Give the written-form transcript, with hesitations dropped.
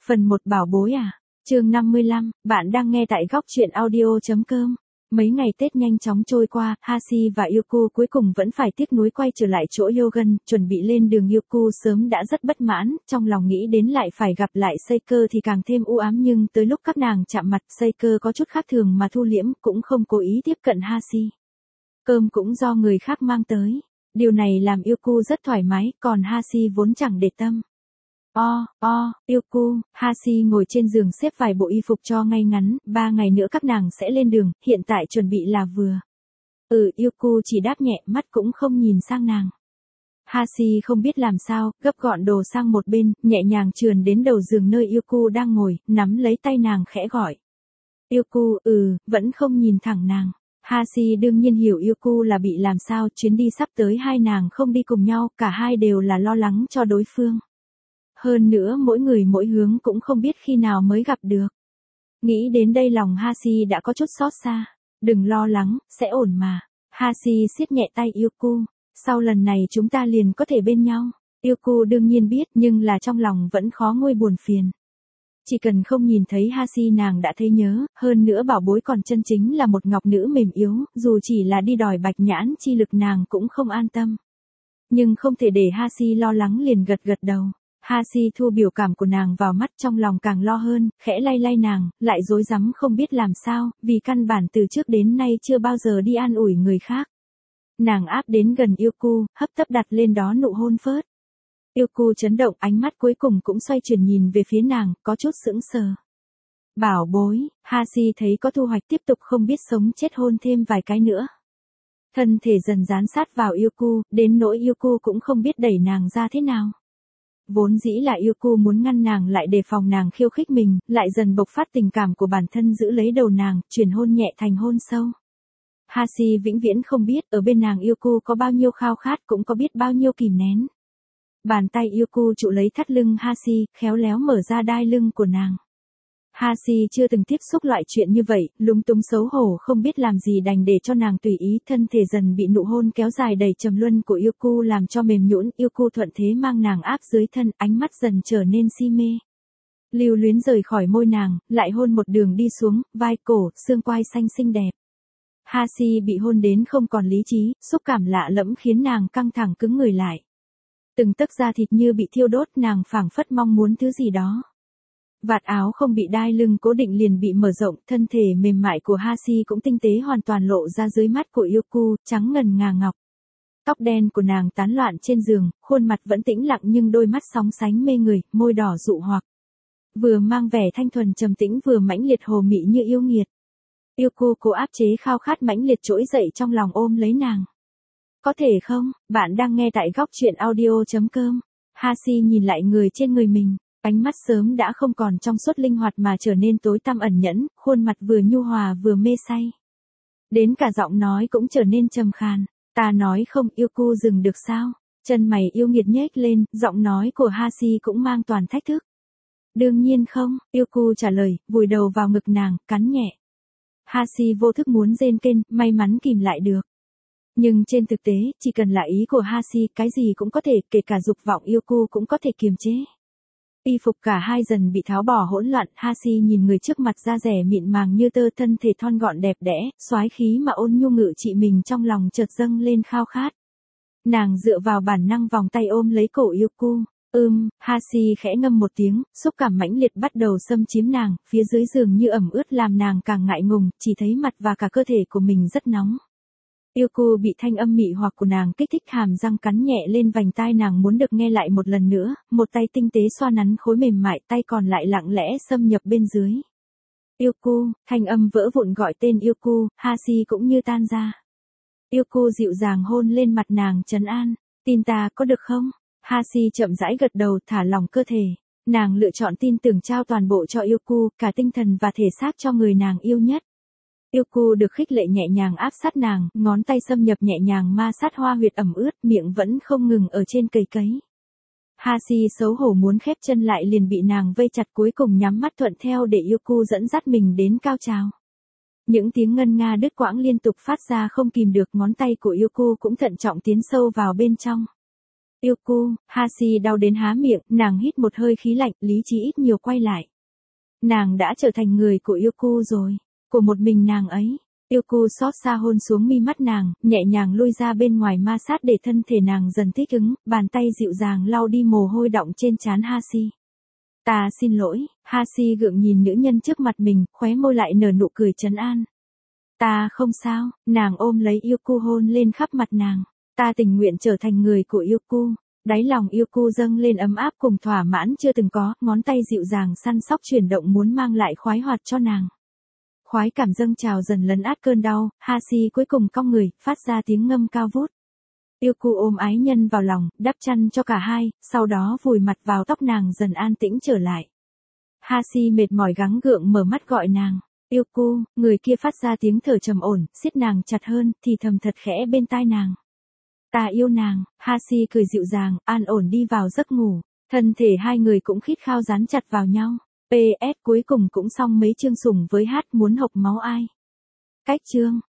Phần 1 bảo bối à? Chương 55, bạn đang nghe tại góc truyện audio.com. Mấy ngày Tết nhanh chóng trôi qua, Hashi và Yuko cuối cùng vẫn phải tiếc nuối quay trở lại chỗ Yogan, chuẩn bị lên đường. Yuko sớm đã rất bất mãn, trong lòng nghĩ đến lại phải gặp lại Seiko thì càng thêm u ám, nhưng tới lúc các nàng chạm mặt, Seiko có chút khác thường mà thu liễm, cũng không cố ý tiếp cận Hashi. Cơm cũng do người khác mang tới. Điều này làm Yuko rất thoải mái, còn Hashi vốn chẳng để tâm. Yuko, Hashi ngồi trên giường xếp vài bộ y phục cho ngay ngắn, 3 ngày nữa các nàng sẽ lên đường, hiện tại chuẩn bị là vừa. Yuko chỉ đáp nhẹ, mắt cũng không nhìn sang nàng. Hashi không biết làm sao, gấp gọn đồ sang một bên, nhẹ nhàng trườn đến đầu giường nơi Yuko đang ngồi, nắm lấy tay nàng khẽ gọi. Yuko, vẫn không nhìn thẳng nàng. Hashi đương nhiên hiểu Yuko là bị làm sao, chuyến đi sắp tới hai nàng không đi cùng nhau, cả hai đều là lo lắng cho đối phương. Hơn nữa mỗi người mỗi hướng cũng không biết khi nào mới gặp được. Nghĩ đến đây lòng Hashi đã có chút xót xa. Đừng lo lắng, sẽ ổn mà. Hashi siết nhẹ tay Yuko. Sau lần này chúng ta liền có thể bên nhau. Yuko đương nhiên biết, nhưng là trong lòng vẫn khó nguôi buồn phiền. Chỉ cần không nhìn thấy Hashi nàng đã thấy nhớ, hơn nữa bảo bối còn chân chính là một ngọc nữ mềm yếu, dù chỉ là đi đòi bạch nhãn chi lực nàng cũng không an tâm. Nhưng không thể để Hashi lo lắng, liền gật gật đầu. Hashi thu biểu cảm của nàng vào mắt, trong lòng càng lo hơn, khẽ lay lay nàng, lại rối rắm không biết làm sao, vì căn bản từ trước đến nay chưa bao giờ đi an ủi người khác. Nàng áp đến gần Yuko, hấp tấp đặt lên đó nụ hôn phớt. Yuko chấn động, ánh mắt cuối cùng cũng xoay chuyển nhìn về phía nàng, có chút sững sờ. Bảo bối, Hashi thấy có thu hoạch tiếp tục không biết sống chết hôn thêm vài cái nữa. Thân thể dần dán sát vào Yuko, đến nỗi Yuko cũng không biết đẩy nàng ra thế nào. Vốn dĩ là Yuko muốn ngăn nàng lại đề phòng nàng khiêu khích mình, lại dần bộc phát tình cảm của bản thân giữ lấy đầu nàng, chuyển hôn nhẹ thành hôn sâu. Hashi vĩnh viễn không biết ở bên nàng Yuko có bao nhiêu khao khát, cũng có biết bao nhiêu kìm nén. Bàn tay Yuko trụ lấy thắt lưng Hashi, khéo léo mở ra đai lưng của nàng. Hashi chưa từng tiếp xúc loại chuyện như vậy, lúng túng xấu hổ không biết làm gì, đành để cho nàng tùy ý, thân thể dần bị nụ hôn kéo dài đầy trầm luân của Yuko làm cho mềm nhũn. Yuko thuận thế mang nàng áp dưới thân, ánh mắt dần trở nên si mê. Lưu luyến rời khỏi môi nàng, lại hôn một đường đi xuống, vai cổ, xương quai xanh xinh đẹp. Hashi bị hôn đến không còn lý trí, xúc cảm lạ lẫm khiến nàng căng thẳng cứng người lại. Từng tấc da thịt như bị thiêu đốt, nàng phảng phất mong muốn thứ gì đó. Vạt áo không bị đai lưng cố định liền bị mở rộng, thân thể mềm mại của Hashi cũng tinh tế hoàn toàn lộ ra dưới mắt của Yuko, trắng ngần ngà ngọc. Tóc đen của nàng tán loạn trên giường, khuôn mặt vẫn tĩnh lặng nhưng đôi mắt sóng sánh mê người, môi đỏ dụ hoặc. Vừa mang vẻ thanh thuần trầm tĩnh, vừa mãnh liệt hồ mị như yêu nghiệt. Yuko cố áp chế khao khát mãnh liệt trỗi dậy trong lòng, ôm lấy nàng. Có thể không? Bạn đang nghe tại góc truyện audio.com. Hashi nhìn lại người trên người mình. Ánh mắt sớm đã không còn trong suốt linh hoạt mà trở nên tối tăm ẩn nhẫn, khuôn mặt vừa nhu hòa vừa mê say. Đến cả giọng nói cũng trở nên trầm khàn. Ta nói không, Yuko dừng được sao? Chân mày yêu nghiệt nhếch lên, giọng nói của Hashi cũng mang toàn thách thức. Đương nhiên không, Yuko trả lời, vùi đầu vào ngực nàng, cắn nhẹ. Hashi vô thức muốn rên kên, may mắn kìm lại được. Nhưng trên thực tế, chỉ cần là ý của Hashi, cái gì cũng có thể, kể cả dục vọng Yuko cũng có thể kiềm chế. Y phục cả hai dần bị tháo bỏ hỗn loạn, Hashi nhìn người trước mặt, da dẻ mịn màng như tơ, thân thể thon gọn đẹp đẽ, soái khí mà ôn nhu ngự trị mình, trong lòng chợt dâng lên khao khát. Nàng dựa vào bản năng vòng tay ôm lấy cổ Yuko. Hashi khẽ ngâm một tiếng, xúc cảm mãnh liệt bắt đầu xâm chiếm nàng, phía dưới giường như ẩm ướt làm nàng càng ngại ngùng, chỉ thấy mặt và cả cơ thể của mình rất nóng. Yuko bị thanh âm mị hoặc của nàng kích thích, hàm răng cắn nhẹ lên vành tai nàng muốn được nghe lại một lần nữa, một tay tinh tế xoa nắn khối mềm mại, tay còn lại lặng lẽ xâm nhập bên dưới. Yuko, thanh âm vỡ vụn gọi tên Yuko, Hashi cũng như tan ra. Yuko dịu dàng hôn lên mặt nàng trấn an, tin ta có được không? Hashi chậm rãi gật đầu, thả lỏng cơ thể. Nàng lựa chọn tin tưởng trao toàn bộ cho Yuko, cả tinh thần và thể xác cho người nàng yêu nhất. Yuko được khích lệ nhẹ nhàng áp sát nàng, ngón tay xâm nhập nhẹ nhàng ma sát hoa huyệt ẩm ướt, miệng vẫn không ngừng ở trên cầy cấy. Hashi xấu hổ muốn khép chân lại liền bị nàng vây chặt, cuối cùng nhắm mắt thuận theo để Yuko dẫn dắt mình đến cao trào. Những tiếng ngân nga đứt quãng liên tục phát ra không kìm được, ngón tay của Yuko cũng thận trọng tiến sâu vào bên trong. Yuku, Hashi đau đến há miệng, nàng hít một hơi khí lạnh, lý trí ít nhiều quay lại. Nàng đã trở thành người của Yuku rồi, của một mình nàng ấy. Yuku xót xa hôn xuống mi mắt nàng, nhẹ nhàng lui ra bên ngoài ma sát để thân thể nàng dần thích ứng, bàn tay dịu dàng lau đi mồ hôi đọng trên trán Hashi. Ta xin lỗi, Hashi gượng nhìn nữ nhân trước mặt mình, khóe môi lại nở nụ cười trấn an. Ta không sao, nàng ôm lấy Yuku hôn lên khắp mặt nàng. Ta tình nguyện trở thành người của Yuku. Đáy lòng Yuku dâng lên ấm áp cùng thỏa mãn chưa từng có, ngón tay dịu dàng săn sóc chuyển động muốn mang lại khoái hoạt cho nàng. Khoái cảm dâng trào dần lấn át cơn đau, Hashi cuối cùng cong người, phát ra tiếng ngâm cao vút. Yuku ôm ái nhân vào lòng, đắp chăn cho cả hai, sau đó vùi mặt vào tóc nàng dần an tĩnh trở lại. Hashi mệt mỏi gắng gượng mở mắt gọi nàng. Yuku, người kia phát ra tiếng thở trầm ổn, siết nàng chặt hơn, thì thầm thật khẽ bên tai nàng. Ta yêu nàng, Hashi cười dịu dàng, an ổn đi vào giấc ngủ. Thân thể hai người cũng khít khao dán chặt vào nhau. PS cuối cùng cũng xong mấy chương sủng với hát muốn hộc máu ai. Cách chương.